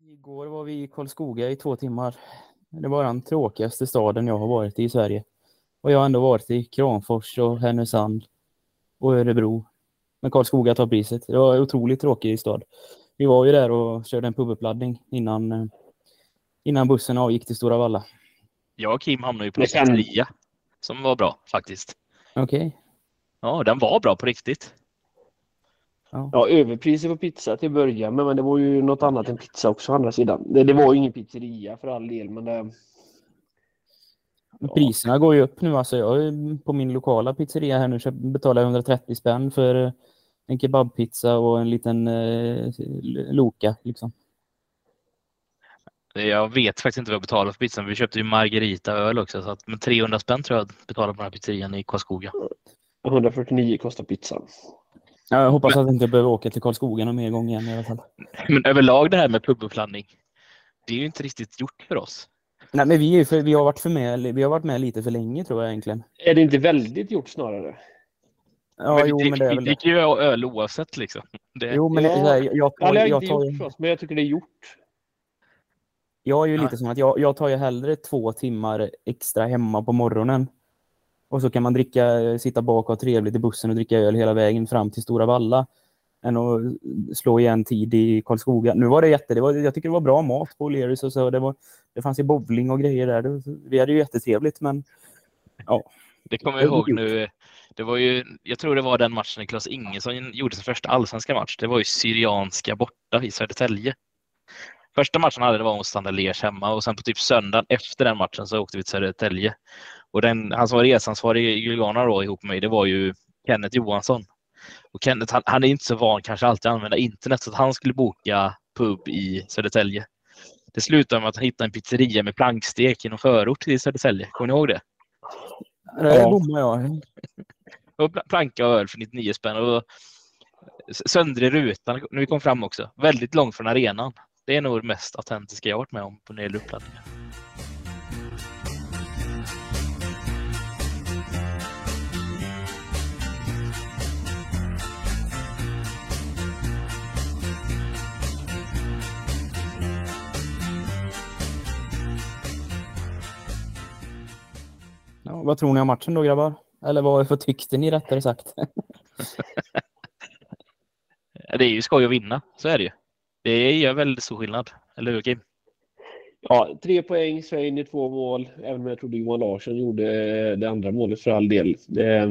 Igår var vi i Karlskoga i 2 timmar. Det var den tråkigaste staden jag har varit i Sverige. Och jag har ändå varit i Kramfors och Härnösand och Örebro. Men Karlskoga tar priset. Det var en otroligt tråkig stad. Vi var ju där och körde en pubuppladdning innan bussen avgick till Stora Valla. Jag och Kim hamnade ju på pizzeria som var bra faktiskt. Okej. Ja, den var bra på riktigt. Ja, överpriser på pizza till början, men det var ju något annat än pizza också å andra sidan. Det var ju ingen pizzeria för all del, men det... Priserna går ju upp nu. Alltså jag på min lokala pizzeria här nu betalar 130 spänn för en kebabpizza och en liten loka liksom. Jag vet faktiskt inte vad jag betalade för pizzan. Vi köpte ju margarita-öl också. Så att, men 300 spänn tror jag betalade på den här pizzerian i Karlskoga. 149 kostar pizzan. Ja, jag hoppas att jag inte behöver åka till Karlskoga någon mer gång igen i alla fall. Men överlag det här med pubuppladdning, det är ju inte riktigt gjort för oss. Nej, men vi har varit med lite för länge tror jag egentligen. Är det inte väldigt gjort snarare? Ja, men men det är väl det. Vi ju öl oavsett liksom. Jo, men jag tycker det är gjort. Jag är ju lite som att jag tar ju hellre 2 timmar extra hemma på morgonen. Och så kan man sitta bak och ha trevligt i bussen och dricka öl hela vägen fram till Stora Valla. Än att slå igen tid i Karlskoga. Nu var det jag tycker det var bra mat på O'Learys och så. Det fanns ju bowling och grejer där. Vi hade ju jättetrevligt, men ja. Det kommer jag ihåg nu. Det var ju, jag tror det var den matchen i Klas Ingesson gjorde sin första allsvenska match. Det var ju Syrianska borta i Södertälje. Första matchen hade det var mot Standard Liège hemma och sen på typ söndagen efter den matchen så åkte vi till Södertälje. Och han som var resansvarig i Julgana då ihop med mig, det var ju Kenneth Johansson. Och Kenneth, han är inte så van kanske alltid använda internet, så att han skulle boka pub i Södertälje. Det slutade med att han hittade en pizzeria med plankstek i någon förort i Södertälje. Kommer ni ihåg det? Det bommar jag. Och planka och öl för 99 spänn och söndrig rutan när vi kom fram också. Väldigt långt från arenan. Det är nog det mest autentiska jag varit med om på när det gäller uppladdningar. Ja, vad tror ni om matchen då, grabbar? Eller vad tyckte ni rättare sagt? Det är ju skoj att vinna, så är det ju. Det gör väldigt stor skillnad, eller hur Kim? Ja, 3 poäng, Svein i 2 mål. Även om jag trodde Johan Larsson gjorde det andra målet för all del.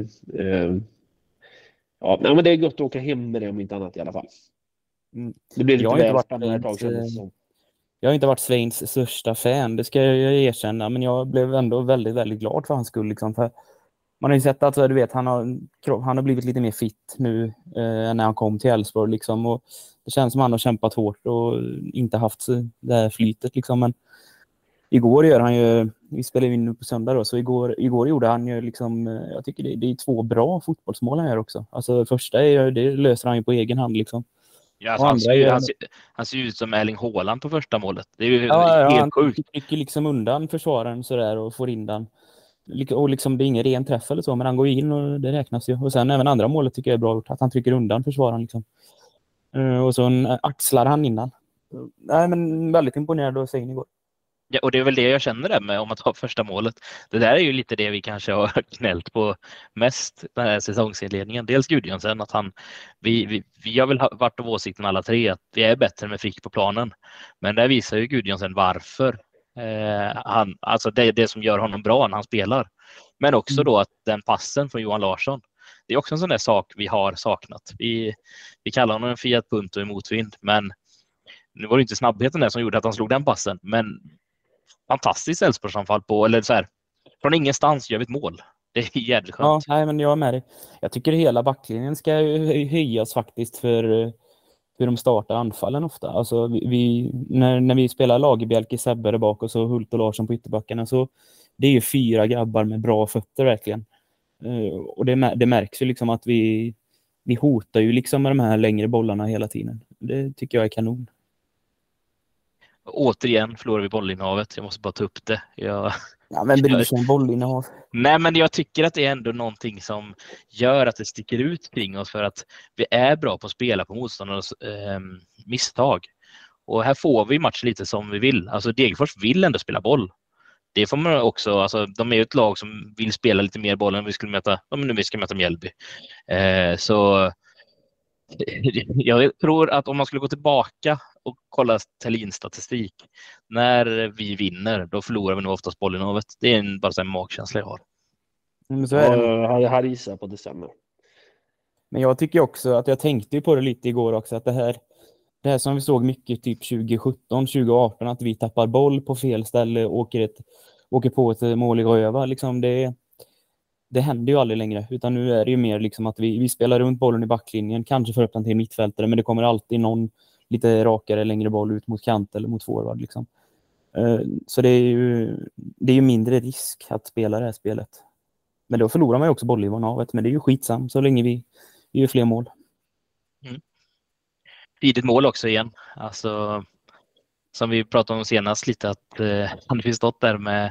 Men det är gott att åka hem med det om inte annat i alla fall. Det blir lite väl spännande ett tag sedan. Jag har inte varit Sveins största fan, det ska jag erkänna. Men jag blev ändå väldigt, väldigt glad för hans skull. Liksom, för man har ju sett att du vet, han har blivit lite mer fit nu när han kom till Elfsborg. Liksom, och det känns som han har kämpat hårt och inte haft det här flytet. Liksom. Men igår gör han ju, vi spelar in nu på söndag då, så igår gjorde han ju liksom, jag tycker det är 2 bra fotbollsmål han gör också. Alltså första det löser han ju på egen hand liksom. Ja, alltså han ser ut som Erling Haaland på första målet. Det är ju helt sjukt. Han trycker liksom undan försvararen sådär och får in den. Och liksom det är ingen ren träff eller så, men han går in och det räknas ju. Och sen även andra målet tycker jag är bra gjort, att han trycker undan försvararen liksom. Och så axlar han innan. Nej, men väldigt imponerad att se in igår. Ja, och det är väl det jag känner där med om att ha första målet. Det där är ju lite det vi kanske har knällt på mest den här säsongsinledningen. Dels Gudjonsen, att vi har väl varit av åsikten alla 3 att vi är bättre med Frick på planen. Men där visar ju Gudjonsen varför alltså det som gör honom bra när han spelar. Men också då att den passen från Johan Larsson, det är också en sån där sak vi har saknat. Vi kallar honom en Fiat Punto i motvind, men nu var det inte snabbheten där som gjorde att han slog den passen, men fantastiskt Elfsborgsanfall på, eller så här, från ingenstans gör vi ett mål. Det är jävligt skönt. Ja, nej, men jag är med dig. Jag tycker hela backlinjen ska höjas faktiskt för hur de startar anfallen ofta. Alltså när vi spelar Lagerbjälke, Sebbe bak och så Hult och Larsson på ytterbackarna, så det är ju 4 grabbar med bra fötter verkligen. Och det märks ju liksom att vi hotar ju liksom med de här längre bollarna hela tiden. Det tycker jag är kanon. Återigen förlorar vi bollinnehavet. Jag måste bara ta upp det. Ja, men bryr sig om bollinnehav? Nej, men jag tycker att det är ändå någonting som gör att det sticker ut kring oss, för att vi är bra på att spela på motståndarnas misstag. Och här får vi match lite som vi vill. Alltså Degerfors vill ändå spela boll. Det får man också, alltså de är ju ett lag som vill spela lite mer boll än vi skulle möta, nu vi ska möta Mjällby. Så jag tror att om man skulle gå tillbaka och kolla Thelins statistik, när vi vinner, då förlorar vi nog oftast bollinnehavet. Det är bara en magkänsla jag har. Så jag hade gissat på det stämmer. Men jag tycker också att jag tänkte på det lite igår också, att det här som vi såg mycket typ 2017, 2018, att vi tappar boll på fel ställe och åker på ett mål i röva. Liksom det händer ju aldrig längre, utan nu är det ju mer liksom att vi spelar runt bollen i backlinjen, kanske för upp den till mittfältare, men det kommer alltid någon lite rakare längre boll ut mot kant eller mot forward liksom. Så det är ju mindre risk att spela det här spelet. Men då förlorar man ju också bollinnehavet, men det är ju skitsam så länge vi gör fler mål. Tidigt mål också igen. Alltså, som vi pratade om senast lite, att hade vi stått där med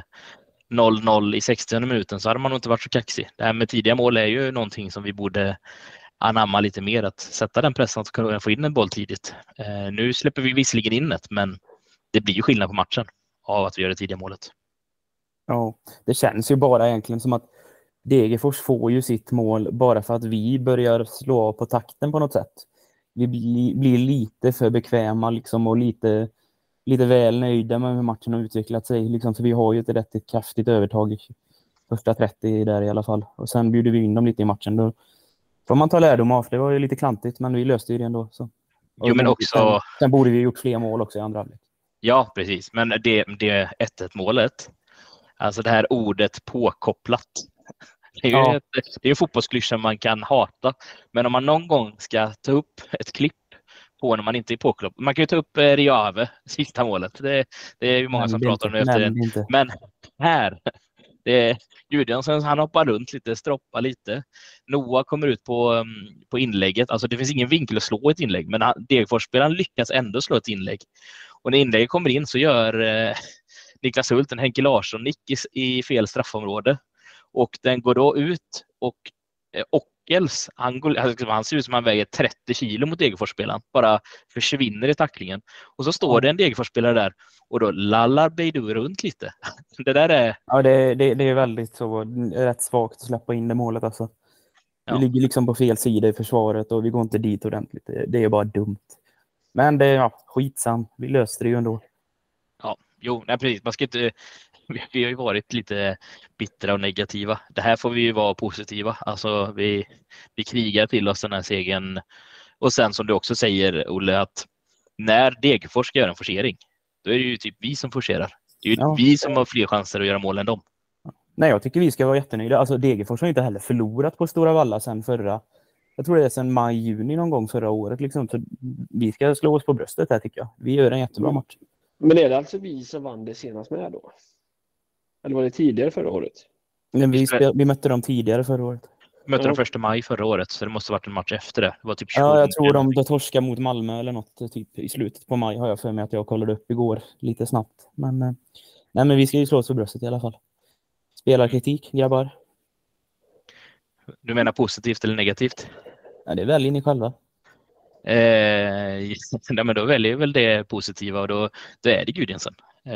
0-0 i 60 minuten så hade man nog inte varit så kaxig. Det här med tidiga mål är ju någonting som vi borde anamma lite mer, att sätta den pressen att kunna få in en boll tidigt. Nu släpper vi visserligen in ett, men det blir ju skillnad på matchen av att vi gör det tidiga målet. Ja, det känns ju bara egentligen som att Degerfors får ju sitt mål bara för att vi börjar slå av på takten på något sätt. Vi blir lite för bekväma liksom, och lite väl nöjda med hur matchen har utvecklat sig. Liksom, för vi har ju ett rätt kraftigt övertag i första 30 där i alla fall. Och sen bjuder vi in dem lite i matchen. Då får man ta lärdom av. Det var ju lite klantigt, men vi löste ju det ändå. Så. Jo, men också... Sen borde vi gjort fler mål också i andra halvlek. Ja, precis. Men det 1-1-målet, alltså det här ordet påkopplat, det är ju det är en fotbollsklyscha man kan hata. Men om man någon gång ska ta upp ett klipp på när man inte är påkopplad. Man kan ju ta upp Riave, sista målet. Det är ju många som pratar om det efter det. Men här, Gudjonsson, han hoppar runt lite, stroppar lite. Noah kommer ut på inlägget. Alltså det finns ingen vinkel att slå ett inlägg, men Degerfors-spelaren lyckas ändå slå ett inlägg. Och när inlägget kommer in så gör Niklas Hult en Henke Larsson-nick i fel straffområde. Och den går då ut och Ockels, han ser ut som han väger 30 kilo mot Degerfors-spelaren. Bara försvinner i tacklingen. Och så står det en Degerfors-spelare där och då lallar Beidou runt lite. Det där är... Ja, det är väldigt så rätt svagt att släppa in det målet alltså. Vi ligger liksom på fel sida i försvaret och vi går inte dit ordentligt. Det är bara dumt. Men det är skitsam. Vi löste det ju ändå. Ja, precis. Man ska inte... Vi har ju varit lite bittra och negativa. Det här får vi ju vara positiva. Alltså vi krigar till oss den här segern. Och sen som du också säger, Olle, att när Degerfors ska göra en forcering, då är det ju typ vi som forcerar. Det är ju vi som har fler chanser att göra mål än dem. Nej, jag tycker vi ska vara jättenöjda. Alltså Degerfors har inte heller förlorat på Stora Valla sen förra. Jag tror det är sen maj-juni någon gång förra året. Liksom. Så vi ska slå oss på bröstet här tycker jag. Vi gör en jättebra match. Men är det alltså vi som vann det senast med då? Eller var det tidigare förra året? Vi mötte dem tidigare förra året. Vi mötte dem 1 maj förra året, så det måste ha varit en match efter det. Det var typ 20 jag tror de torskade mot Malmö eller något typ i slutet på maj har jag för mig att jag kollade upp igår lite snabbt. Men vi ska ju slå oss för bröstet i alla fall. Spelarkritik, grabbar. Du menar positivt eller negativt? Ja, det väljer ni själva. Men då väljer väl det positiva och då är det Gudjonsson.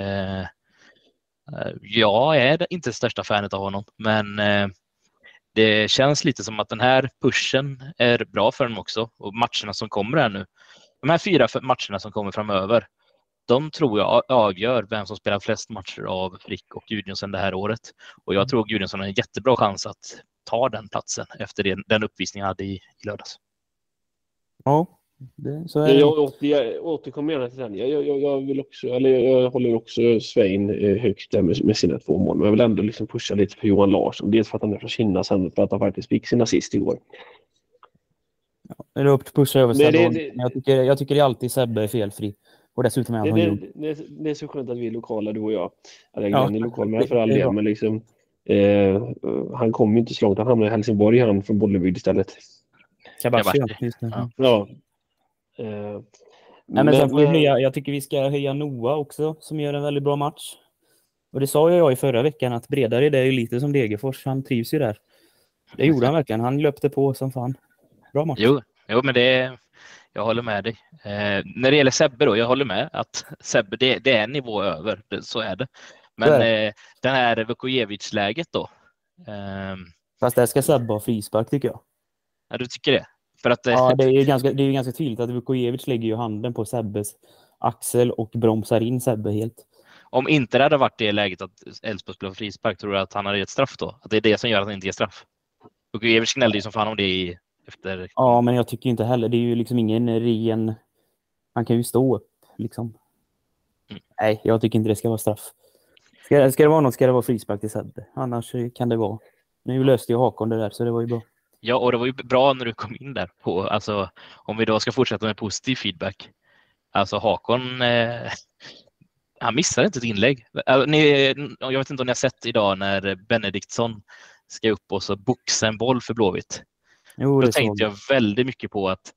Jag är inte största fanet av honom, men det känns lite som att den här pushen är bra för honom också. Och matcherna som kommer här nu, de här 4 matcherna som kommer framöver, de tror jag avgör vem som spelar flest matcher av Frick och Gudjonsson det här året. Och jag tror Gudjonsson har en jättebra chans att ta den platsen efter den uppvisningen jag hade i lördags. Ja. Jag återkommer gärna till den. Jag håller också Svein högst där med sina 2 mål. Men jag vill ändå liksom pusha lite för Johan Larsson. Dels för att han är från Kinna, sen för att han faktiskt fick sin assist igår. Det är upp till pusha över Sebbe. Jag tycker det är alltid Sebbe är felfri. Och dessutom är han det är så skönt att vi är lokala, du och jag. Han är lokal med för all del, men liksom han kommer ju inte så långt. Han hamnar i Helsingborg, han från Bollebygd istället. Ja. Jag tycker vi ska höja Noah också, som gör en väldigt bra match. Och det sa jag i förra veckan att bredare det är ju lite som Degerfors. Han trivs ju där. Det gjorde han verkligen. Han löpte på som fan. Bra match. Jo, men det Jag håller med dig. När det gäller Sebbe då, jag håller med att Sebbe, det är en nivå över, så är det. Men den här Vukojevic-läget då. Fast där ska Sebbe ha frispark tycker jag. Ja, du tycker det? För att, ja, det är ju ganska tydligt att Vukojevic lägger ju handen på Sebbes axel och bromsar in Sebbe helt. Om inte det hade varit det läget att Elfsborg skulle ha frispark, tror du att han hade gett straff då? Att det är det som gör att han inte ger straff? Vukojevic gnällde ju som fan om det efter... Ja, men jag tycker inte heller. Det är ju liksom ingen ren... Han kan ju stå upp liksom. Nej, jag tycker inte det ska vara straff. Ska det vara något ska det vara frispark till Sebbe. Annars kan det vara... Nu löste ju Hakon det där, så det var ju bra. Ja, och det var ju bra när du kom in där på... Alltså, om vi då ska fortsätta med positiv feedback. Alltså Hakon... han missade inte ett inlägg. Jag vet inte om ni har sett idag när Benediktsson ska upp och så boxa en boll för Blåvitt. Jo, då tänkte jag väldigt mycket på att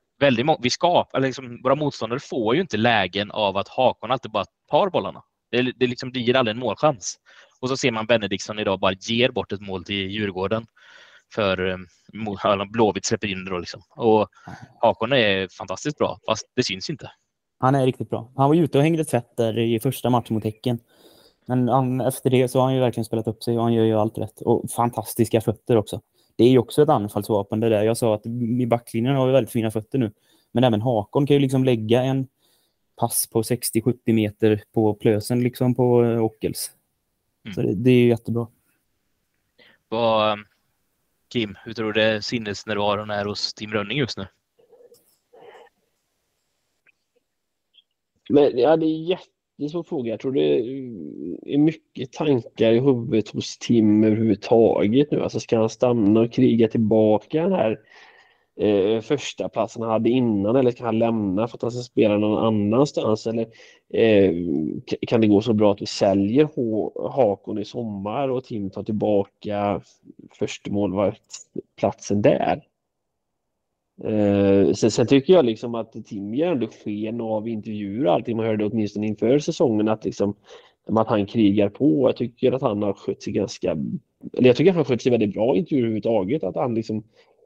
våra motståndare får ju inte lägen av att Hakon alltid bara tar bollarna. Det blir aldrig en målchans. Och så ser man Benediktsson idag bara ger bort ett mål till Djurgården för Blåvitt släpper in det då liksom. Och Hakon är fantastiskt bra, fast det syns inte. Han är riktigt bra. Han var ute och hängde tvätt där i första matchen mot Häcken. Men efter det så har han ju verkligen spelat upp sig och han gör ju allt rätt. Och fantastiska fötter också. Det är ju också ett anfallsvapen det där. Jag sa att i backlinjen har vi väldigt fina fötter nu. Men även Hakon kan ju liksom lägga en pass på 60-70 meter på plösen liksom på Ockels. Så det är ju jättebra. Kim, hur tror du det sinnesnärvaron är hos Tim Rönning just nu? Men ja, det är jättesvår fråga. Jag tror det är mycket tankar i huvudet hos Tim överhuvudtaget nu. Alltså ska han stanna och kriga tillbaka den här första platsen han hade innan, eller kan han lämna för att han ska spela någon annanstans, eller kan det gå så bra att vi säljer Hakon i sommar och Tim tar tillbaka första målvaktsplatsen där. Sen tycker jag liksom att Tim ger ändå sken av intervjuer och allting man hörde åtminstone inför säsongen att liksom att han krigar på. Jag tycker att han har skött sig jag tycker att han har skött sig väldigt bra i intervjuer överhuvudtaget, att han liksom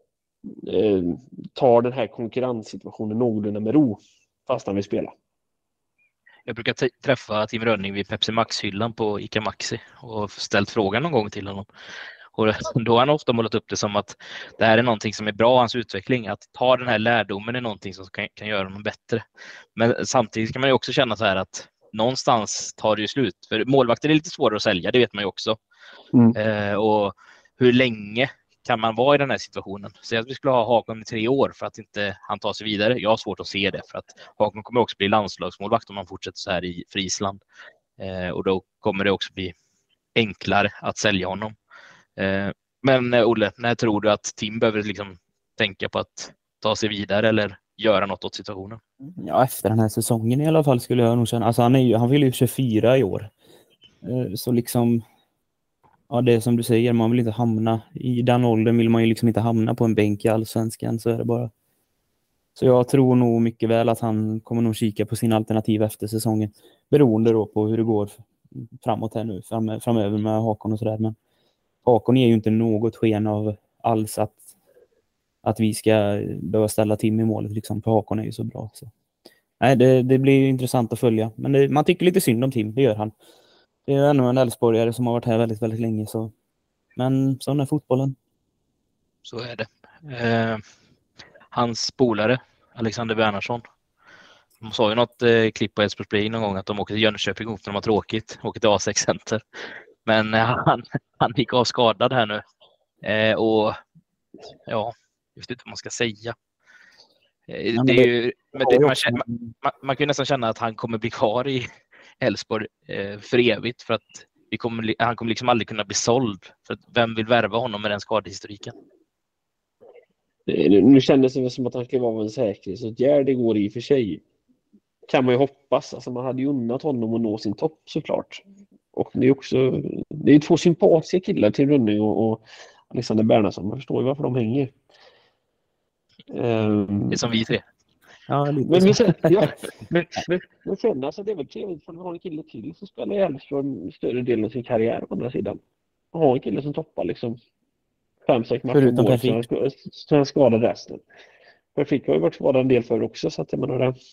tar den här konkurrenssituationen någorlunda med ro fast han vill spela. Jag brukar träffa Tim Rönning vid Pepsi Max-hyllan på Ica Maxi och ställt frågan någon gång till honom. Och då har han ofta målat upp det som att det här är någonting som är bra, hans utveckling. Att ta den här lärdomen är någonting som kan göra honom bättre. Men samtidigt kan man ju också känna så här att någonstans tar det ju slut. För målvakter är lite svårare att sälja, det vet man ju också. Och hur länge kan man vara i den här situationen? Så att vi skulle ha Hakon i 3 år för att inte han tar sig vidare. Jag har svårt att se det, för att Hakon kommer också bli landslagsmålvakt om man fortsätter så här i Friesland. Och då kommer det också bli enklare att sälja honom. Men Olle, när tror du att Tim behöver liksom tänka på att ta sig vidare eller göra något åt situationen? Ja, efter den här säsongen i alla fall skulle jag nog känna. Alltså han vill ju 24 i år. Så liksom, ja, det är som du säger, man vill inte hamna i den åldern, vill man ju liksom inte hamna på en bänk i Allsvenskan, så är det bara. Så jag tror nog mycket väl att han kommer nog kika på sina alternativ efter säsongen, beroende då på hur det går framåt här nu, framöver med Hakon och sådär. Men Hakon är ju inte något sken av alls att vi ska behöva ställa Tim i målet liksom, för Hakon är ju så bra. Så. Nej, det blir intressant att följa. Men man tycker lite synd om Tim, det gör han. Det är ännu en Elfsborgare som har varit här väldigt, väldigt länge. Så. Men sån är fotbollen. Så är det. Hans polare, Alexander Wernersson. De sa ju något klipp på Elfsborgs Play någon gång att de åker till Jönköping ihop när de har tråkigt. Åker till A6 Center. Men han gick av skadad här nu. Och ja, jag vet inte vad man ska säga. Det är ju, man kan ju nästan känna att han kommer bli kvar i Elfsborg för evigt, för att han kommer liksom aldrig kunna bli såld. För att vem vill värva honom med den skadehistoriken? Nu kändes det som att han skulle vara en säkerhetsåtgärd. Det går i och för sig. Kan man ju hoppas. Alltså man hade ju unnat honom att nå sin topp såklart. Och det är 2 sympatiska killar till Rönning och Alexander Bernarsson. Man förstår ju varför de hänger. Det är som vi 3. Ja, lite men sen alltså, det är väl trevligt för att ha en kille till som spelar i Elfsborg större delen av sin karriär på andra sidan. Ha en kille som toppar liksom 5-6 matcher om året så han skadar resten. För Frick har ju varit skadad en del för också, så att jag menar det.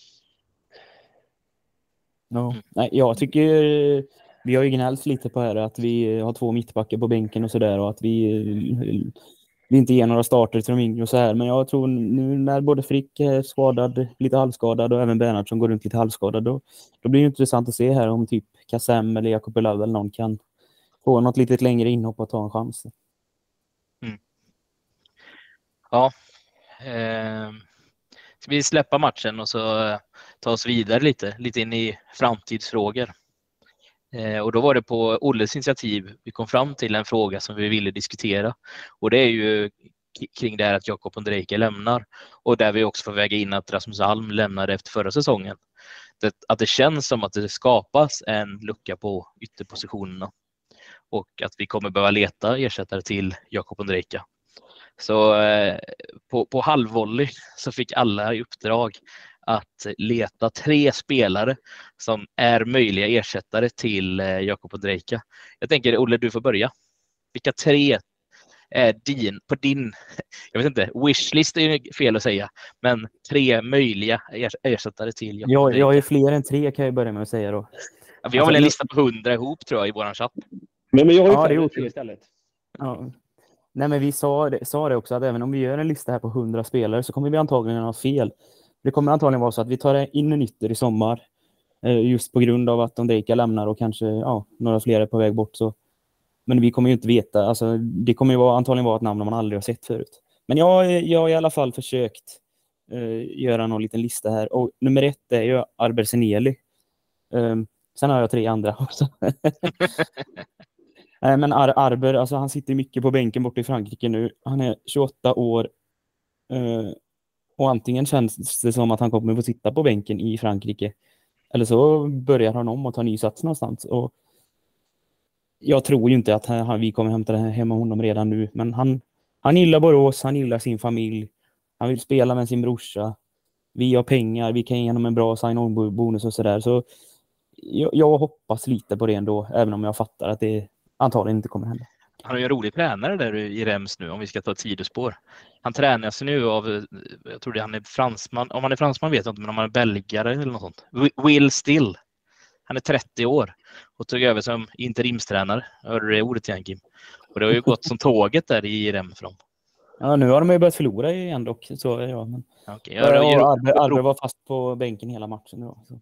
Ja. Nej, jag tycker vi har ju gnällt lite på här att vi har 2 mittbackar på bänken och sådär, och att vi inte ger några starter till de yngre och så här. Men jag tror nu när både Frick är skadad, lite halvskadad, och även Bernhard som går runt lite halvskadad, då blir det intressant att se här om typ Kassem eller Jakob Löv eller någon kan få något lite längre inhopp och ta en chans. Ja. Ska vi släppa matchen och så ta oss vidare lite in i framtidsfrågor. Och då var det på Olles initiativ vi kom fram till en fråga som vi ville diskutera. Och det är ju kring det här att Jakob Ondrejka lämnar. Och där vi också får väga in att Rasmus Alm lämnade efter förra säsongen. Att det känns som att det skapas en lucka på ytterpositionerna. Och att vi kommer behöva leta ersättare till Jakob Ondrejka. Så på halvvolley så fick alla i uppdrag att leta 3 spelare som är möjliga ersättare till Jakob Ondrejka. Jag tänker, Olle, du får börja. Vilka 3 är på din, jag vet inte, wishlist är ju fel att säga, men 3 möjliga ersättare till Jakob Ondrejka? Jag har ju fler än 3, kan jag börja med att säga då. Ja, vi har väl en lista på 100 ihop, tror jag, i våran chatt. Men jag har ju ja, fler än 3 istället. Ja. Nej, men vi sa det också, att även om vi gör en lista här på 100 spelare så kommer vi antagligen ha fel. Det kommer antagligen vara så att vi tar in en ytter i sommar just på grund av att Ondrejka lämnar och kanske några fler är på väg bort. Så. Men vi kommer ju inte veta. Alltså, det kommer ju antagligen vara ett namn man aldrig har sett förut. Men jag har i alla fall försökt göra någon liten lista här. Och nummer 1 är ju Arber Seneli. Sen har jag 3 andra också. Men Arber, alltså han sitter mycket på bänken borta i Frankrike nu. Han är 28 år. Och antingen känns det som att han kommer att sitta på bänken i Frankrike. Eller så börjar han om och ta ny sats någonstans. Och jag tror ju inte att vi kommer hämta det här hemma honom redan nu. Men han gillar Borås, han gillar sin familj. Han vill spela med sin brorsa. Vi har pengar, vi kan ge honom en bra sign-on-bonus och sådär. Så jag hoppas lite på det ändå. Även om jag fattar att det antagligen inte kommer hända. Han har ju en rolig tränare där i Rems nu, om vi ska ta tidospår. Han tränas nu av, jag tror det han är fransman. Om han är fransman vet jag inte, men om han är belgare eller något sånt. Will Still. Han är 30 år och tog över som interimstränare. Hörde du det ordet igen, Kim? Och det har ju gått som tåget där i Rem för dem. Ja, nu har de ju börjat förlora igen dock. Så, ja, men... Okay, Arber var fast på bänken hela matchen. Då, så.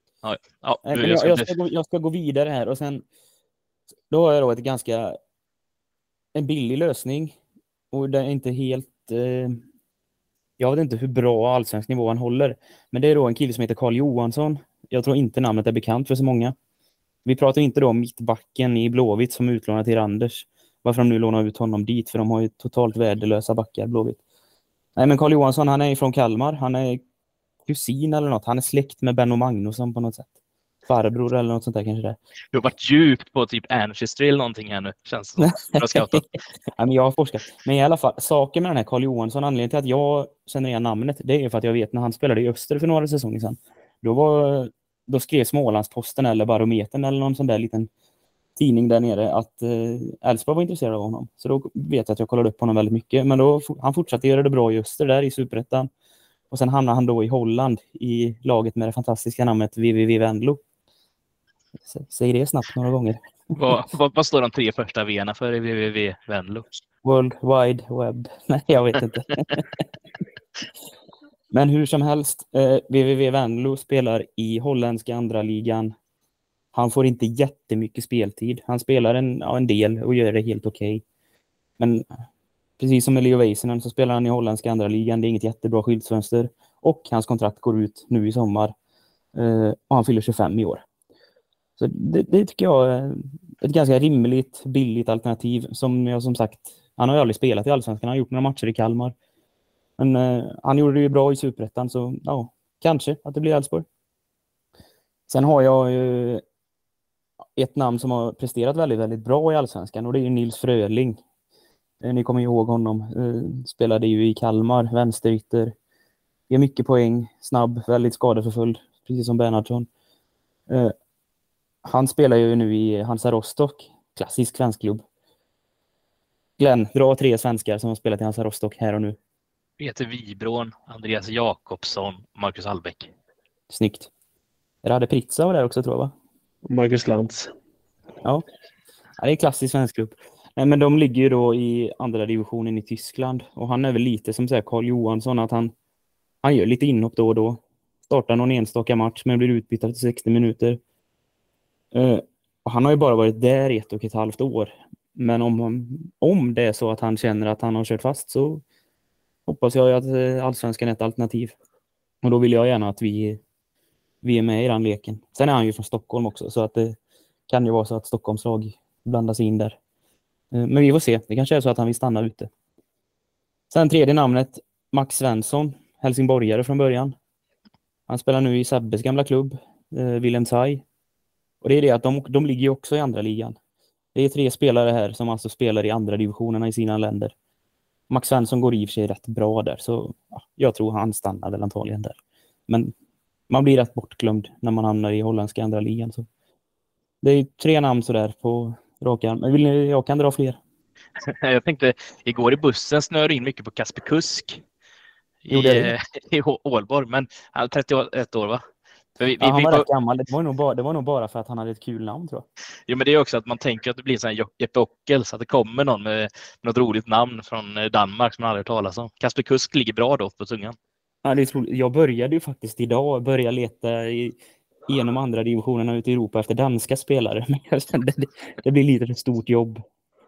Jag ska gå vidare här och sen då har jag då en billig lösning och det är inte helt jag vet inte hur bra allsvensk nivå han håller, men det är då en kille som heter Carl Johansson. Jag tror inte namnet är bekant för så många. Vi pratar inte då om mittbacken i Blåvitt som utlånat till Randers. Varför de nu lånar ut honom dit, för de har ju totalt värdelösa backar, Blåvitt. Nej, men Carl Johansson, han är från Kalmar. Han är kusin eller något. Han är släkt med Benno Magnusson på något sätt. Farbror eller något sånt där kanske det. Du har varit djupt på typ Ancestry eller någonting här nu, känns det som. Ja, men jag har forskat. Men i alla fall, saken med den här Carl Johansson, anledningen till att jag känner igen namnet, det är för att jag vet när han spelade i Öster för några säsonger sedan. Då skrev Smålandsposten eller Barometern eller någon sån där liten tidning där nere att Elfsborg var intresserad av honom. Så då vet jag att jag kollade upp honom väldigt mycket. Men då han fortsatte göra det bra i Öster där i Superettan. Och sen hamnade han då i Holland i laget med det fantastiska namnet VVV Venlo. Säg det snabbt några gånger. Vad står de 3 första V:na för i VVV Venlo? World Wide Web. Nej, jag vet inte. Men hur som helst, VVV Venlo spelar i holländska andra ligan. Han får inte jättemycket speltid. Han spelar en del och gör det helt okej. Men precis som med Leo Väisänen så spelar han i holländska andra ligan. Det är inget jättebra skyltsfönster. Och hans kontrakt går ut nu i sommar. Och han fyller 25 i år. Så det tycker jag är ett ganska rimligt, billigt alternativ. Som sagt, han har ju aldrig spelat i Allsvenskan. Han har gjort några matcher i Kalmar. Men han gjorde det ju bra i Superettan. Så ja, kanske att det blir Elfsborg. Sen har jag ett namn som har presterat väldigt, väldigt bra i Allsvenskan. Och det är ju Nils Fröling. Ni kommer ihåg honom. Spelade ju i Kalmar, vänsterytter. Ger mycket poäng, snabb, väldigt skadeförföljd. Precis som Bernhardsson. Han spelar ju nu i Hansa Rostock. Klassisk svensk klubb. Glenn, dra 3 svenskar som har spelat i Hansa Rostock här och nu. Peter Wibrån, Andreas Jakobsson, Marcus Hallbäck. Snyggt. Rade Pritsa var där också, tror jag, va? Marcus Lantz. Ja, det är klassisk svensk grupp. Nej, men de ligger ju då i andra divisionen i Tyskland. Och han är väl lite som säger Carl Johansson, att han gör lite inhopp då och då. Startar någon enstaka match men blir utbytt efter 60 minuter. Och han har ju bara varit där 1,5 år. Men om det är så att han känner att han har kört fast, så hoppas jag att Allsvenskan är ett alternativ. Och då vill jag gärna att vi är med i den leken. Sen är han ju från Stockholm också, så att det kan ju vara så att Stockholms lag blandas in där. Men vi får se. Det kanske är så att han vill stanna ute. Sen tredje namnet, Max Svensson, helsingborgare från början. Han spelar nu i Sebbes gamla klubb, Wilhelmshaj. Och det är det att de ligger ju också i andra ligan. Det är 3 spelare här som alltså spelar i andra divisionerna i sina länder. Max Svensson går i och för sig rätt bra där, så ja, jag tror han stannar väl antagligen där. Men man blir rätt bortglömd när man hamnar i holländska andra ligan. Så. Det är 3 namn så där på rakan. Men jag kan dra fler. Jag tänkte, igår i bussen snöade in mycket på Kasper Kusk i Ålborg, men han är 31 år, va? Han var rätt gammal. Det var nog bara för att han hade ett kul namn, tror jag. Jo, men det är också att man tänker att det blir en sån här Jeppe Ockel, så att det kommer någon med något roligt namn från Danmark som man aldrig hört talas om. Kasper Kusk ligger bra då på tungan. Ja, det är roligt. Jag började ju faktiskt idag leta genom andra divisionerna ute i Europa efter danska spelare. Men jag kände det blir lite för stort jobb.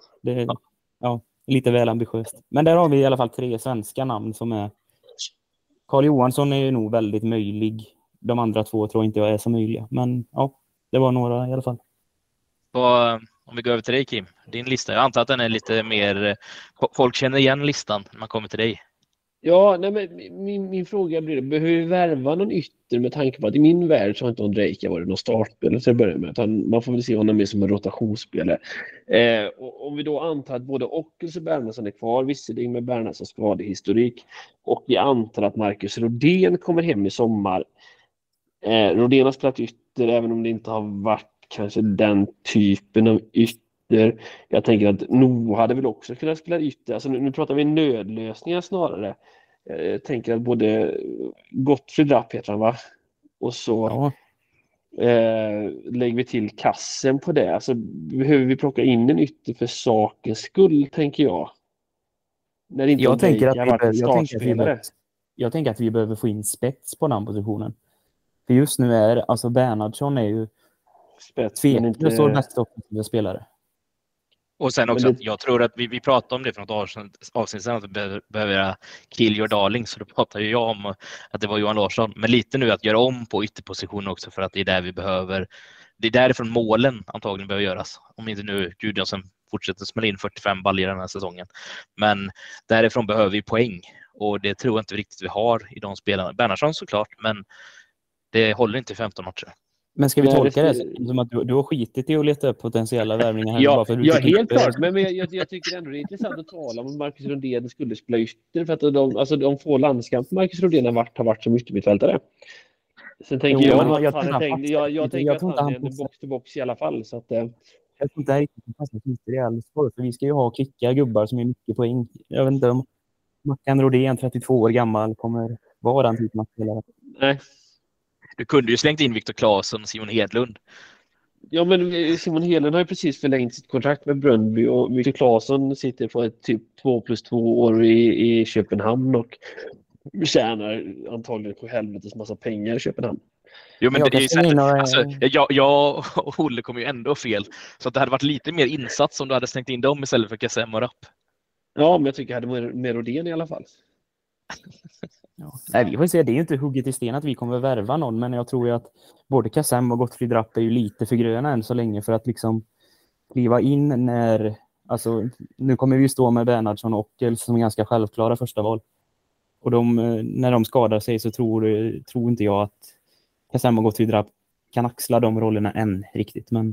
Lite väl ambitiöst. Men där har vi i alla fall 3 svenska namn som är... Carl Johansson är ju nog väldigt möjlig. De andra 2 tror inte jag är så möjliga. Men ja, det var några i alla fall. Om vi går över till dig, Kim. Din lista, jag antar att den är lite mer... Folk känner igen listan när man kommer till dig. Ja, nej, men min fråga blir: behöver vi värva någon ytter, med tanke på att i min värld så har inte Ondrejka varit någon startspelare till att börja med, utan man får väl se honom mer som en rotationsspelare. Och om vi då antar att både Ockels och Bernhardsson är kvar, visserligen med Bernhardssons skadehistorik, och vi antar att Marcus Rodén kommer hem i sommar. Rodén har spelat ytter, även om det inte har varit kanske den typen av ytter. Jag tänker att Noah hade väl också kunnat spela ytter. Alltså nu pratar vi nödlösningar snarare. Jag tänker att både Gottfried Rapp heter han, va? Och så lägger vi till kassen på det. Alltså behöver vi plocka in en ytter för sakens skull, tänker jag. När inte jag tänker att vi behöver få in spets på den positionen. För just nu är alltså Bernhardsson är ju spets, tveklöst vår bästa offensiva spelare. Och sen också att jag tror att vi pratade om det för något avsnitt sedan, att vi behöver kill your darling, så då pratar ju jag om att det var Johan Larsson. Men lite nu att göra om på ytterpositionen också, för att det är där vi behöver, det är därifrån målen antagligen behöver göras. Om inte nu Gudjonsen fortsätter smälla in 45 baljor den här säsongen. Men därifrån behöver vi poäng, och det tror jag inte riktigt vi har i de spelarna. Bernhardsson såklart, men det håller inte i 15 matcher. Men ska vi tolka det som att du har skitit i att leta upp potentiella värvningar här? Ja, helt klart. Men jag tycker ändå det är intressant att tala om Marcus Rodén skulle spela ytter, för att de få landskamp Marcus Rodén har varit som yttermittfältare. Sen tänker jag tänker att han är en box-to-box i alla fall. Så att, jag tror inte det är riktigt passande ytter i Elfsborg, för vi ska ju ha kickiga gubbar som är mycket poäng. Jag vet inte om Mackan Rodén, 32 år gammal, kommer vara den typen av spelare. Nej. Du kunde ju slängt in Viktor Claesson och Simon Hedlund. Ja, men Simon Hedlund har ju precis förlängt sitt kontrakt med Bröndby, och Viktor Claesson sitter på ett typ 2+2 år i Köpenhamn och tjänar antagligen på helvetes massa pengar i Köpenhamn. Jo, men det är ju så här, alltså, jag och Olle kommer ju ändå fel. Så att det hade varit lite mer insats om du hade slängt in dem istället för Kassem och Rapp. Ja, men jag tycker jag hade mer Rodén i alla fall. Ja. Nej, vi får se. Det är ju inte hugget i sten att vi kommer värva någon, men jag tror ju att både Kassem och Gottfried Rapp är ju lite för gröna än så länge för att liksom kliva in när... Alltså, nu kommer vi stå med Bernhardsson och Ockels som är ganska självklara första val. Och när de skadar sig så tror inte jag att Kassem och Gottfried Rapp kan axla de rollerna än riktigt. Men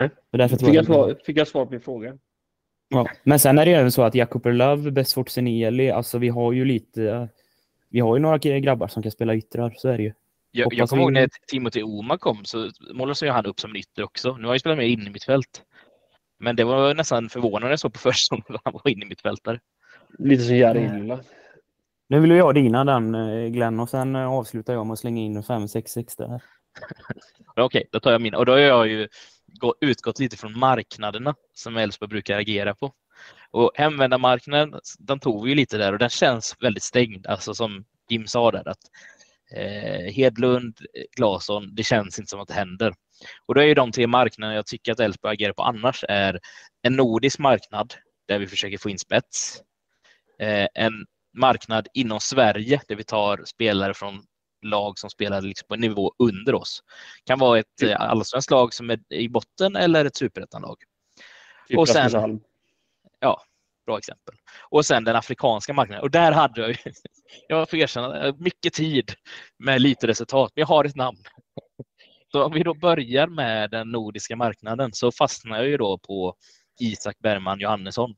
fick jag svar på min fråga. Ja. Men sen är det även så att Jakob Love, Besfort Senieli, alltså vi har ju några grabbar som kan spela yttrar, så är det ju. Jag kommer ihåg när Timothy Oma kom, så målade sig han upp som ytter också. Nu har jag spelat med in i mitt fält. Men det var nästan förvånande så på försäsongen att han var inne i mitt fältare. Lite som Jari Illa. Nu vill jag ha dina den, Glenn, och sen avslutar jag med att slänga in 5-6 där. Okej, då tar jag min. Och då har jag ju utgått lite från marknaderna som Elfsborg brukar agera på. Och hemvändarmarknaden, den tog vi ju lite där och den känns väldigt stängd. Alltså som Jim sa där, att Hedlund, Glason, det känns inte som att det händer. Och då är ju de 3 marknaderna jag tycker att Elfsborg agerar på annars är en nordisk marknad där vi försöker få in spets. En marknad inom Sverige där vi tar spelare från lag som spelar liksom på en nivå under oss. Kan vara ett allsvenskt lag som är i botten eller ett superettanlag. Typ Och sen, Rasmus Alm. ja, bra exempel. Och sen den afrikanska marknaden. Och där hade jag ju, jag får erkänna, mycket tid med lite resultat. Men jag har ett namn. Så om vi då börjar med den nordiska marknaden så fastnar jag ju då på Isak Bergman Johannesson.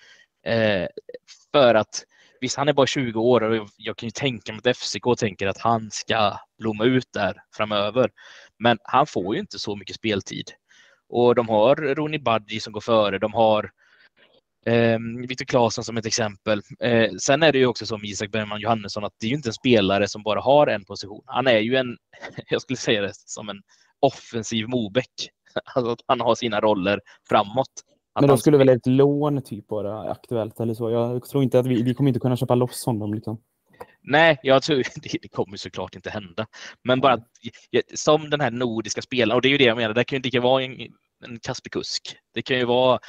För att visst, han är bara 20 år och jag kan ju tänka mig att FCK tänker att han ska blomma ut där framöver. Men han får ju inte så mycket speltid. Och de har Ronny Badji som går före. De har Victor Claesson som ett exempel. Sen är det ju också som Isak Bergman Johannesson att det är ju inte en spelare som bara har en position. Han är ju en, jag skulle säga det som en offensiv Mobeck. Alltså att han har sina roller framåt. Men då skulle väl ett lån typ vara aktuellt eller så. Jag tror inte att vi kommer inte kunna köpa loss honom liksom. Nej, jag tror det kommer såklart inte hända. Men bara att, som den här nordiska spelaren, och det är ju det jag menar, det kan ju inte vara en Kasper Kusk. Det kan ju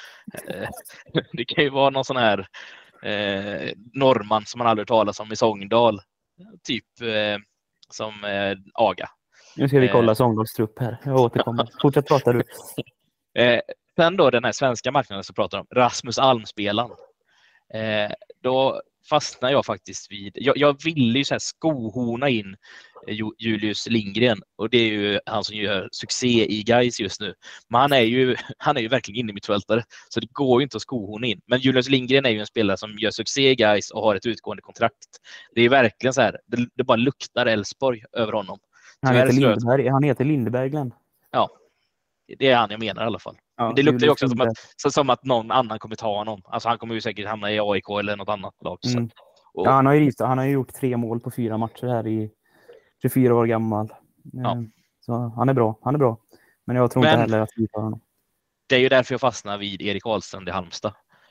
vara någon sån här norrman som man aldrig hört talas om i Sångdal. Typ som Aga. Nu ska vi kolla Sångdals trupp här. Jag återkommer. Fortsätt prata du. Sen då den här svenska marknaden som pratar om Rasmus Alm-spelaren. Då fastnar jag faktiskt vid, jag ville ju så här skohorna in Julius Lindgren och det är ju han som gör succé i Gais just nu. Men han är ju verkligen inne i mittfältare så det går ju inte att skohorna in. Men Julius Lindgren är ju en spelare som gör succé i Gais och har ett utgående kontrakt. Det är verkligen så här, det bara luktar Elfsborg över honom. Han heter Lindeberg, Glenn. Ja. Det är han jag menar i alla fall. Ja, men det luktar ju också som att någon annan kommer ta honom. Alltså han kommer ju säkert hamna i AIK eller något annat lag. Mm. Ja, han har ju gjort 3 mål på 4 matcher här i 24 år gammal. Ja. Så han är bra. Men jag tror inte heller att vi tar honom. Det är ju därför jag fastnar vid Erik Ahlstrand i Halmstad.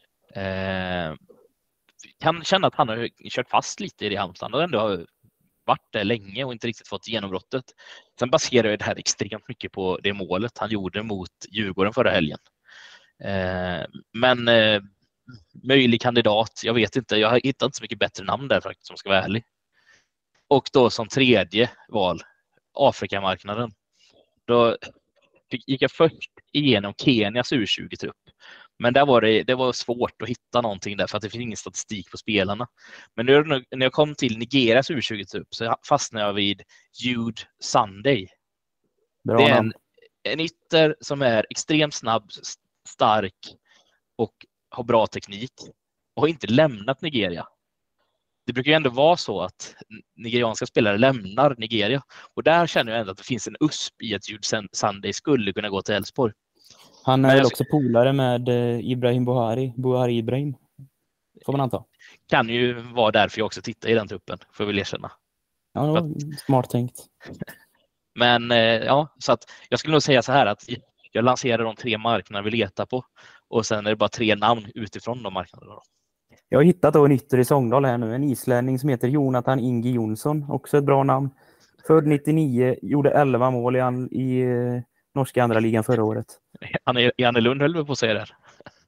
Kan känna att han har kört fast lite i det Halmstad och ändå har varit där länge och inte riktigt fått genombrottet. Sen baserar jag det här extremt mycket på det målet han gjorde mot Djurgården förra helgen. Men möjlig kandidat, jag vet inte. Jag har hittat inte så mycket bättre namn där faktiskt, som ska vara ärlig. Och då som tredje val, Afrikamarknaden. Då gick jag först igenom Kenias U20-trupp. Men där det var svårt att hitta någonting där för att det finns ingen statistik på spelarna. Men nu när jag kom till Nigerias U20-trupp så fastnade jag vid Jude Sunday. Bra det är namn. en ytter som är extremt snabb, stark och har bra teknik och har inte lämnat Nigeria. Det brukar ju ändå vara så att nigerianska spelare lämnar Nigeria. Och där känner jag ändå att det finns en USP i att Jude Sunday skulle kunna gå till Elfsborg. Han är väl också polare med Ibrahim Buhari Ibrahim. Får man anta. Kan ju vara därför jag också tittar i den truppen, får jag väl erkänna. Ja, det var smart tänkt. Men ja, så att jag skulle nog säga så här att jag lanserar de 3 marknader vi letar på. Och sen är det bara 3 namn utifrån de marknaderna. Då. Jag har hittat en ytter i Sångdal här nu. En islänning som heter Jonathan Ingi Jonsson. Också ett bra namn. Född 99, gjorde 11 mål i norska andra ligan förra året. Janne Lund höll vi på att säga där.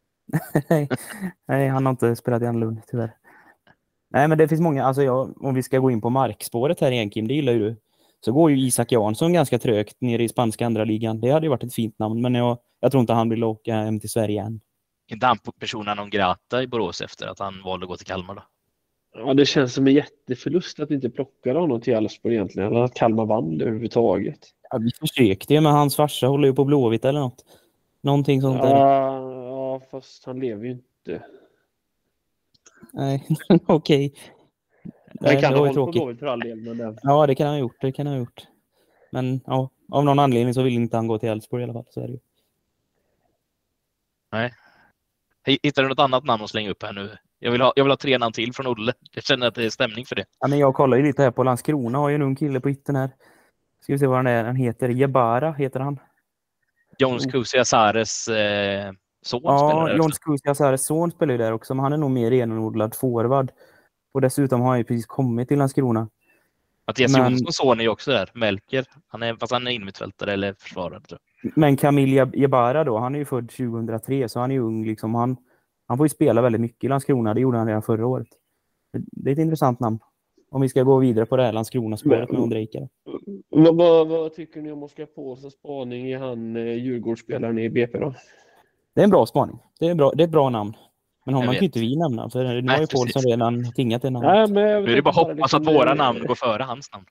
Nej, han har inte spelat i Annelund tyvärr. Nej, men det finns många. Alltså om vi ska gå in på markspåret här igen, Kim, det gillar ju du. Så går ju Isak Jansson ganska trögt ner i spanska andra ligan. Det hade ju varit ett fint namn, men jag tror inte han vill åka hem till Sverige än. Inte han personen non grata i Borås efter att han valde att gå till Kalmar då? Ja, det känns som en jätteförlust att inte plocka honom till Elfsborg egentligen. Eller att Kalmar vann överhuvudtaget. Ja, vi försökte ju, men hans farsa håller ju på Blåvitt eller något. Någonting sånt där. Ja, fast han lever ju inte. Nej, okej. Han kan ha hållit på Blåvitt för all del. Men Ja, det kan han ha gjort. Men ja, av någon anledning så vill inte han gå till Elfsborg i alla fall. Så är det ju. Nej. Hittar du något annat namn att slänga upp här nu? Jag vill ha 3 namn till från Olle. Jag känner att det är stämning för det. Ja, men jag kollar ju lite här på Landskrona. Har ju en ung kille på ytten här. Ska vi se vad han är. Han heter Jebara, heter han. Jones Kusiasares son spelar där också. Jones Kusiasares son spelar ju där också. Men han är nog mer renodlad forward. Och dessutom har han ju precis kommit till Landskrona. Mattias Jonssons son är ju också där. Melker. Fast han är innermittfältare eller försvarare, tror jag. Men Camille Jebara då, han är ju född 2003, så han är ju ung liksom. Han får ju spela väldigt mycket i Landskrona, det gjorde han redan förra året. Det är ett intressant namn. Om vi ska gå vidare på det här Landskrona-spåret med Ondrejka. Vad tycker ni om Oskar Paulsens spaning i han Djurgårdsspelaren i BP då? Det är en bra spaning. Det är ett bra namn. Men honom kan ju inte vi nämna, för nu har ju Paulsson redan tingat det namnet. Nu är det bara hoppas att våra namn går före hans namn.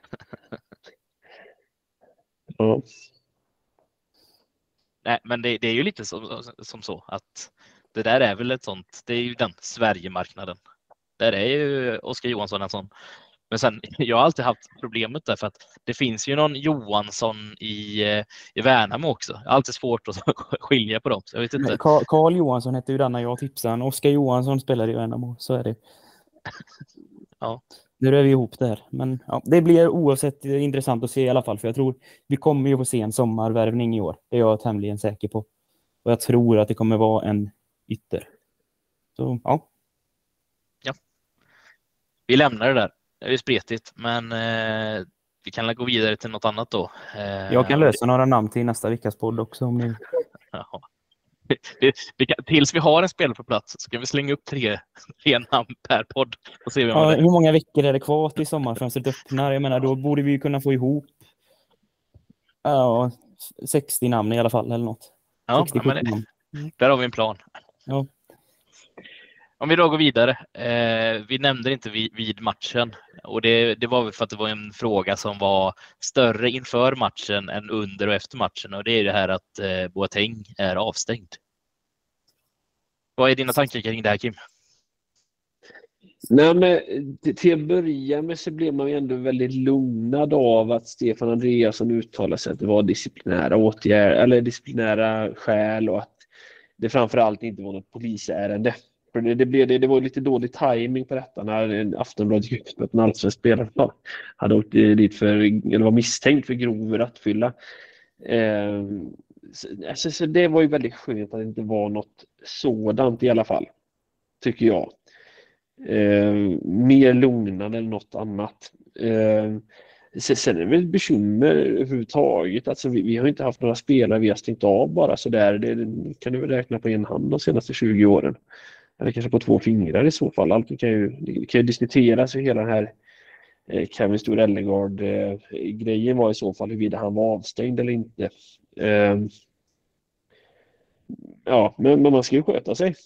Ja. Nej, men det är ju lite som så att det där är väl ett sånt, det är ju den Sverigemarknaden. Där är ju Oskar Johansson en sån. Men sen, jag har alltid haft problemet där, för att det finns ju någon Johansson i Värnamo också. Jag har alltid svårt att skilja på dem. Så jag vet inte. Carl Johansson heter ju denna jag tipsade. Oskar Johansson spelar i Värnamo, så är det. Ja. Nu är vi ihop där. Men ja, det blir oavsett intressant att se i alla fall. För jag tror vi kommer ju få se en sommarvärvning i år. Det är jag tämligen säker på. Och jag tror att det kommer vara en ytter. Så ja. Ja. Vi lämnar det där. Det är ju spretigt. Men vi kan gå vidare till något annat då. Jag kan lösa några namn till nästa veckas podd också. Om ni... Ja. Tills vi har en spelare på plats så kan vi slänga upp tre namn per podd och se hur många veckor är det kvar till sommarfönstret öppnar? Jag menar, då borde vi kunna få ihop 60 namn i alla fall eller något. Ja, men där har vi en plan. Ja. Om vi då går vidare. Vi nämnde inte vid matchen, och det var för att det var en fråga som var större inför matchen än under och efter matchen, och det är det här att Boateng är avstängd. Vad är dina tankar kring det här, Kim? Nej, men till att börja med så blev man ju ändå väldigt lugnad av att Stefan Andreasson uttalade sig att det var disciplinära åtgärder eller disciplinära skäl, och att det framförallt inte var något polisärende. För det var lite dålig timing på detta när Aftonbladet gick ut med att en allsvensk spelare hade åkt dit eller var misstänkt för grov rattfylla. Så det var ju väldigt skönt att det inte var något sådant i alla fall, tycker jag. Mer lugnande än något annat. Sen är det väl bekymmer överhuvudtaget. Alltså vi har inte haft några spelare vi har stängt av bara så där. Det kan du väl räkna på en hand de senaste 20 åren. Eller kanske på 2 fingrar i så fall. Allt kan ju diskuteras, hur hela den här Kevin Stor-Ellegard-grejen var i så fall, huruvida han var avstängd eller inte. Ja, men man ska ju sköta sig.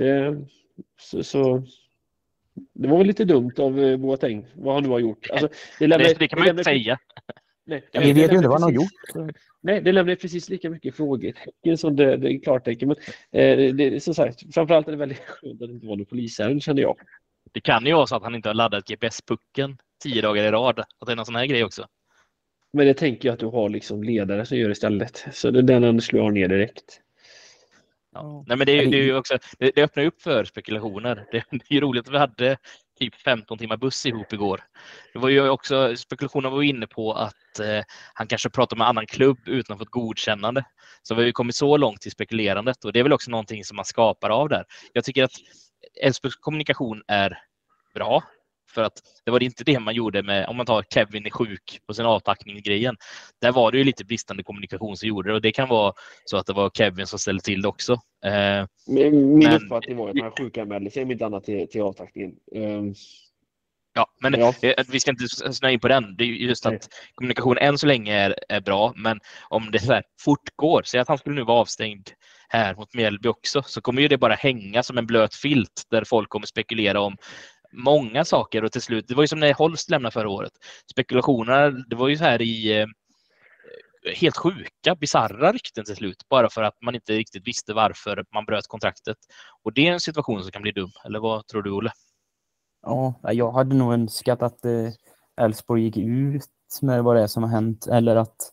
Det var väl lite dumt av Boateng, vad han nu har gjort. Alltså, det kan man inte säga. Nej, vi vet ju inte vad han har gjort. Nej, det lämnar precis lika mycket frågetecken som det är klartecken. Men det, som sagt, framförallt är det väldigt skönt att det inte var någon polisärende, kände jag. Det kan ju vara så att han inte har laddat GPS-pucken 10 dagar i rad. Att det är någon sån här grej också. Men det tänker jag att du har liksom ledare som gör istället. Så den slår jag ner direkt. Ja. Nej, men det är ju också, det öppnar upp för spekulationer. Det är ju roligt att vi hade typ 15 timmar buss ihop igår. Det var ju också, spekulationer var inne på att han kanske pratar med annan klubb utan att få ett godkännande. Så vi har ju kommit så långt i spekulerandet, och det är väl också någonting som man skapar av där. Jag tycker att Elfsborgs kommunikation är bra. För att det var inte det man gjorde med, om man tar Kevin är sjuk på sin avtackning-grejen. Där var det ju lite bristande kommunikation som gjorde det, och det kan vara så att det var Kevin som ställde till det också. Min uppfattning var att man sjukanmälde sig, om inte annat, till avtackningen. Ja, men vi ska inte snöa in på den. Det är just att kommunikation än så länge är bra, men om det så här fortgår, så att han skulle nu vara avstängd här mot Mjällby också, så kommer ju det bara hänga som en blöt filt där folk kommer spekulera om många saker, och till slut, det var ju som när Holst lämnade förra året. Spekulationerna, det var ju så här i helt sjuka, bizarra rykten till slut, bara för att man inte riktigt visste varför man bröt kontraktet. Och det är en situation som kan bli dum. Eller vad tror du, Olle? Ja, jag hade nog önskat att Elfsborg gick ut med vad det är som har hänt, eller att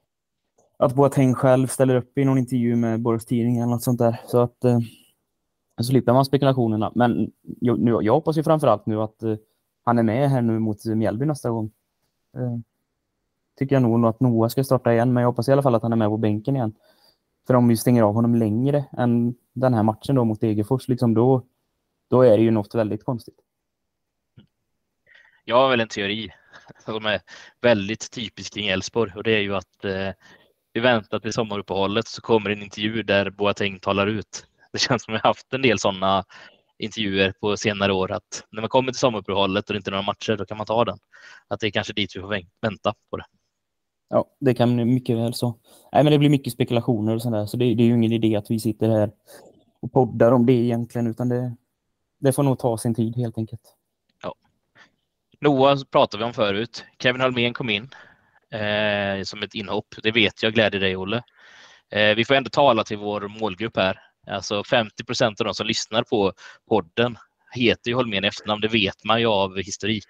Boateng själv ställer upp i någon intervju med Borgs Tidning eller något sånt där. Så att Så slipper man spekulationerna. Men jag hoppas ju framförallt nu att han är med här nu mot Mjällby nästa gång. Tycker jag nog att Noah ska starta igen, men jag hoppas i alla fall att han är med på bänken igen. För om vi stänger av honom längre än den här matchen då mot Degerfors, liksom då är det ju något väldigt konstigt. Jag har väl en teori som är väldigt typisk kring Elfsborg, och det är ju att vi väntar till sommaruppehållet så kommer en intervju där Boateng talar ut. Det känns som att vi har haft en del sådana intervjuer på senare år, att när man kommer till sommaruppehållet och det inte är några matcher, då kan man ta den. Att det är kanske dit vi får vänta på det. Ja, det kan mycket väl så. Nej, men det blir mycket spekulationer och sådär, så det är ju ingen idé att vi sitter här och poddar om det egentligen, utan det får nog ta sin tid helt enkelt. Ja. Noah pratade vi om förut. Kevin Holmén kom in som ett inhopp. Det vet jag gläder dig, Olle. Vi får ändå tala till vår målgrupp här. Alltså 50% av de som lyssnar på podden heter ju Holmén efternamn. Det vet man ju av historik.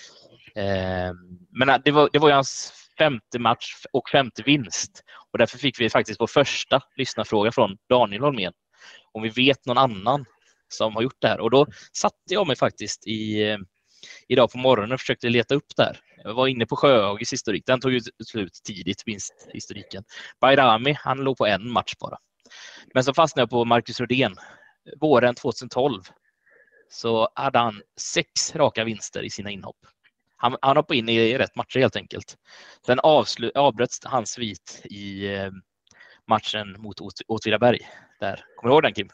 Men det var ju hans 5:e match och 5:e vinst. Och därför fick vi faktiskt vår första lyssnarfråga från Daniel Holmén. Om vi vet någon annan som har gjort det här. Och då satte jag mig faktiskt idag på morgonen och försökte leta upp där. Jag var inne på Sjöhages historik. Den tog ju slut tidigt, vinsthistoriken. Bayrami, han låg på en match bara. Men så fastnade jag på Marcus Rodén. Våren 2012 så hade han 6 raka vinster i sina inhopp. Han hoppade in i rätt matcher helt enkelt. Sen avbröts hans svit i matchen mot Åtvidaberg. Där. Kommer du ihåg den, Kim?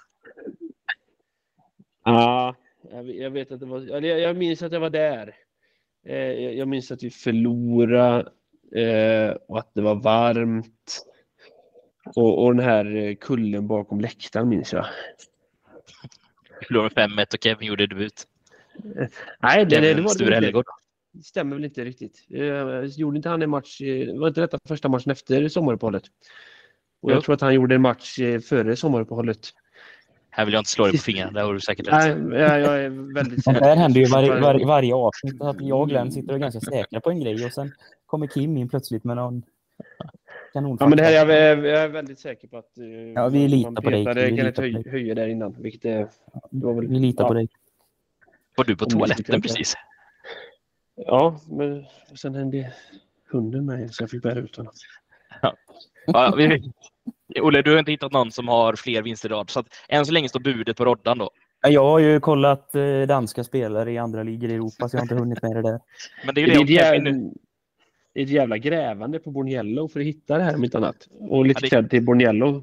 Ja, jag vet att det var... Jag minns att jag var där. Jag minns att vi förlorade och att det var varmt. Och den här kullen bakom läktaren minns jag. Vi förlorade 5-1 och Kevin gjorde debut. Nej, det var Sture Hellegård. Det stämmer väl inte riktigt. Gjorde inte han en match... Var inte detta första matchen efter sommaruppehållet? Och jag tror att han gjorde en match före sommaruppehållet. Här vill jag inte slå dig på fingrarna, där har du säkert rätt. Nej, jag är väldigt säker. Det här händer ju varje avsnitt att jag och Glenn sitter och är ganska säkra på en grej och sen kommer Kim in plötsligt med någon kanonfakta. Ja, men det här jag är väldigt säker på att vi litar på dig. Kenneth höjer där innan, vilket det var väl, vi litar på dig. Var du på toaletten precis? Ja, men sen hände hunden med så jag fick bära ut honom. Ja, Olle, du har inte hittat någon som har fler vinster i rad, så att än så länge står budet på Roddan då. Jag har ju kollat danska spelare i andra ligor i Europa, så jag har inte hunnit med det där. Men det är ju det är ett jävla grävande på Borniello för att hitta det här om inte annat. Och lite cred till Borniello.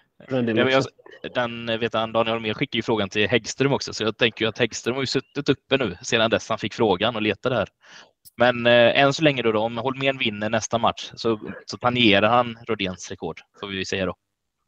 Daniel Holmén skickade ju frågan till Häggström också, så jag tänker ju att Häggström har ju suttit uppe nu sedan dess han fick frågan och letade här. Men än så länge då, om Holmén vinner nästa match så tangerar han Rodéns rekord, får vi säga då.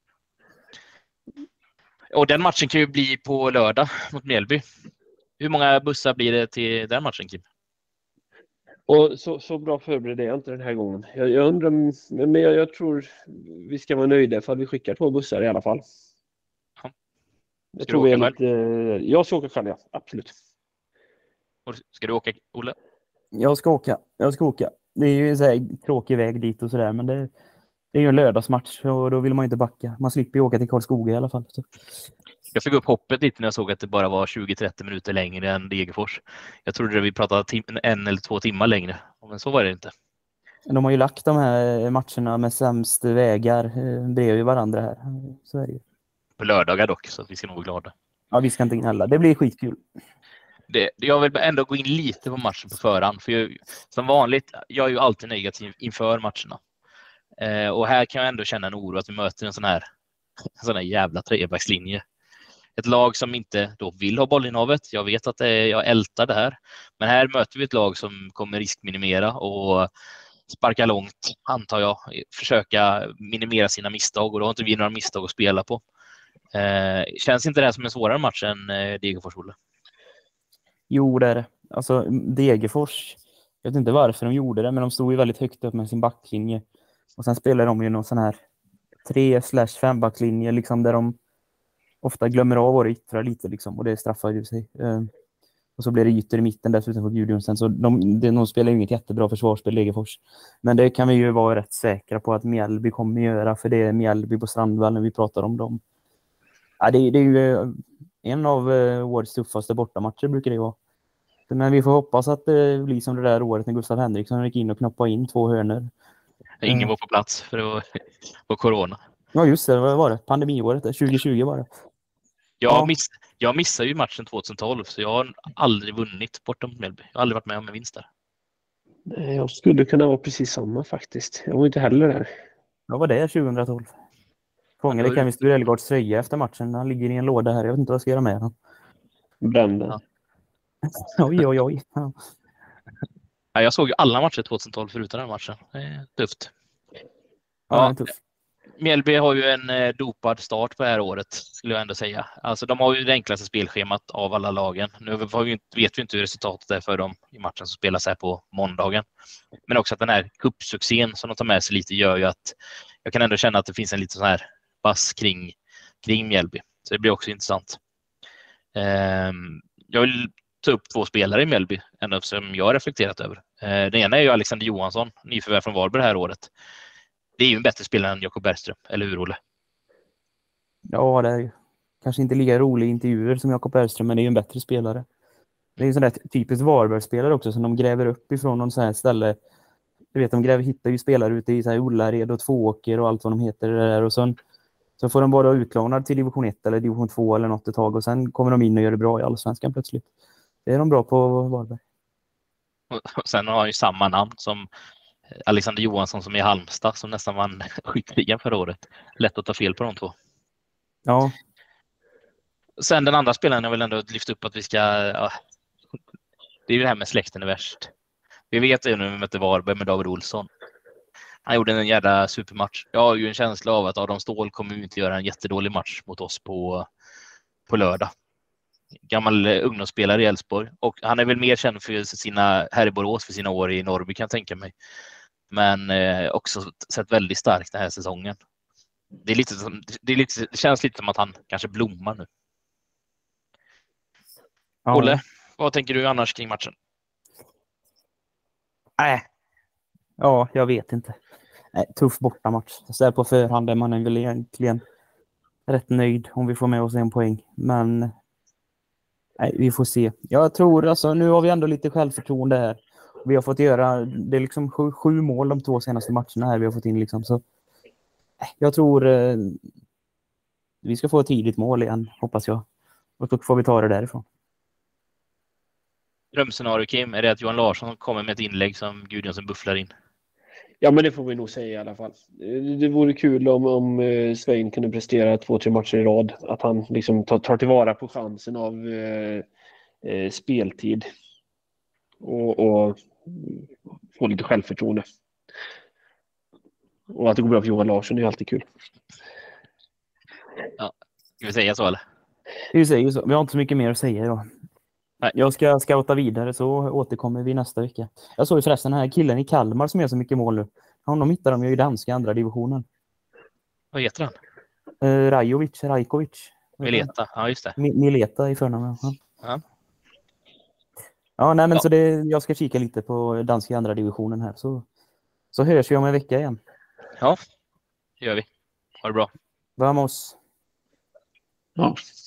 Och den matchen kan ju bli på lördag mot Mjällby. Hur många bussar blir det till den matchen, Kim? Och så bra förberedd är jag inte den här gången. Jag undrar, men jag tror vi ska vara nöjda för att vi skickar 2 bussar i alla fall. Ja. Jag tror vi är lite... Jag ska åka själv, ja. Absolut. Och ska du åka, Olle? Jag ska åka. Det är ju en så här tråkig väg dit och sådär, men det är ju en lördagsmatch och då vill man inte backa. Man slipper ju åka till Karlskoga i alla fall. Så. Jag fick upp hoppet lite när jag såg att det bara var 20-30 minuter längre än Degerfors. Jag trodde vi pratade 1 eller 2 timmar längre, men så var det inte. De har ju lagt de här matcherna med sämst vägar bredvid varandra här. Så är det ju. På lördagar dock, så att vi ska nog vara glada. Ja, vi ska inte gnälla. Det blir skitkul. Jag vill ändå gå in lite på matchen på förhand. För som vanligt, jag är ju alltid negativ inför matcherna. Och här kan jag ändå känna en oro att vi möter en sån här jävla trebackslinje. Ett lag som inte då vill ha bollinnehavet. Jag vet att jag ältar det här. Men här möter vi ett lag som kommer riskminimera och sparka långt, antar jag. Försöka minimera sina misstag, och då har inte vi några misstag att spela på. Känns inte det här som en svårare match än Degerfors, Olle? Jo, det är det. Alltså Degerfors, jag vet inte varför de gjorde det, men de stod ju väldigt högt upp med sin backlinje. Och sen spelade de ju någon sån här 3/5 backlinje liksom, där de ofta glömmer av våra yttrar lite liksom, och det straffar ju sig. Och så blir det ytter i mitten dessutom för Gudjonsen, så de spelar ju inget jättebra försvarsspel, Degerfors. Men det kan vi ju vara rätt säkra på att Mjällby kommer göra, för det är Mjällby på Strandvallen vi pratar om dem. Ja, det är ju en av årets tuffaste bortamatcher brukar det vara. Men vi får hoppas att det blir som det där året när Gustav Henriksson gick in och knoppade in 2 hörnor. Ingen var på plats för det var corona. Ja just det, vad var det? Pandemiåret, 2020 var det. Jag missade ju matchen 2012 så jag har aldrig vunnit bortom Mjällby. Jag har aldrig varit med om en vinst där. Jag skulle kunna vara precis samma faktiskt. Jag var inte heller där. Vad var det 2012? Fångade Kevin Sturelgaards tröja efter matchen. Han ligger i en låda här. Jag vet inte vad jag ska göra med den. Brände. Oj. Ja, jag såg ju alla matcher 2012 förutom den matchen. Det är tufft. Ja, det är tufft. Mjällby har ju en dopad start på det här året, skulle jag ändå säga. Alltså, de har ju det enklaste spelschemat av alla lagen. Nu vet vi inte hur resultatet är för dem i matchen som spelas här på måndagen. Men också att den här cupsuccén som de tar med sig lite gör ju att jag kan ändå känna att det finns en lite sån här bass kring Mjällby. Så det blir också intressant. Jag vill ta upp 2 spelare i Mjällby, ändå som jag har reflekterat över. Den ena är ju Alexander Johansson, nyförvärv från Varberg det här året. Det är ju en bättre spelare än Jakob Bergström, eller hur, Olle? Ja, det är kanske inte lika roliga intervjuer som Jakob Bergström, men det är ju en bättre spelare. Det är en sån där typisk Varberg-spelare också som de gräver upp ifrån någon sån här ställe. Du vet, hittar ju spelare ute i så här Ullared och Tvååker och allt vad de heter där. Och så får de bara utlånad till division 1 eller division 2 eller något ett tag och sen kommer de in och gör det bra i Allsvenskan plötsligt. Det är de bra på Varberg. Och sen har han ju samma namn som Alexander Johansson som är i Halmstad som nästan vann skytteligan förra året. Lätt att ta fel på de 2. Ja. Sen den andra spelaren jag vill ändå lyfta upp att vi ska... Ja, det är ju det här med släkten är värst. Vi vet ju nu vi mötte Varberg med David Olsson. Han gjorde en jävla supermatch. Jag har ju en känsla av att Adam Ståhl kommer inte göra en jättedålig match mot oss på lördag. Gammal ungdomsspelare i Elfsborg. Och han är väl mer känd för sina här i Borås för sina år i Norrby kan jag tänka mig. Men också sett väldigt starkt den här säsongen. Det känns lite som att han kanske blommar nu. Ja. Olle, vad tänker du annars kring matchen? Ja, jag vet inte. Tuff bortamatch. Så där på förhand är man väl egentligen rätt nöjd om vi får med oss en poäng. Men vi får se. Jag tror alltså, nu har vi ändå lite självförtroende här. Vi har fått göra, det är liksom 7 mål de 2 senaste matcherna här vi har fått in liksom. Så jag tror vi ska få ett tidigt mål igen, hoppas jag. Och då får vi ta det därifrån. Drömscenario, Kim, är det att Johan Larsson kommer med ett inlägg som Gudjonsson bufflar in? Ja, men det får vi nog säga i alla fall. Det vore kul om Svein kunde prestera 2-3 matcher i rad. Att han liksom tar tillvara på chansen av speltid. Och få lite självförtroende. Och att det går bra för Johan Larsson är ju alltid kul. Ja, ska vi säga så eller? Vi säger så. Vi har inte så mycket mer att säga då. Nej. Jag ska scouta vidare så återkommer vi nästa vecka. Jag såg ju förresten den här killen i Kalmar som gör så mycket mål nu. Honom hittar de ju i danska andra divisionen. Vad heter han? Rajkovic. Mileta, ja just det. Mileta i förnamn. Ja. Ja, nej men så jag ska kika lite på danska andra divisionen här. Så hörs vi om en vecka igen. Ja, det gör vi. Ha det bra. Vamos. Ja.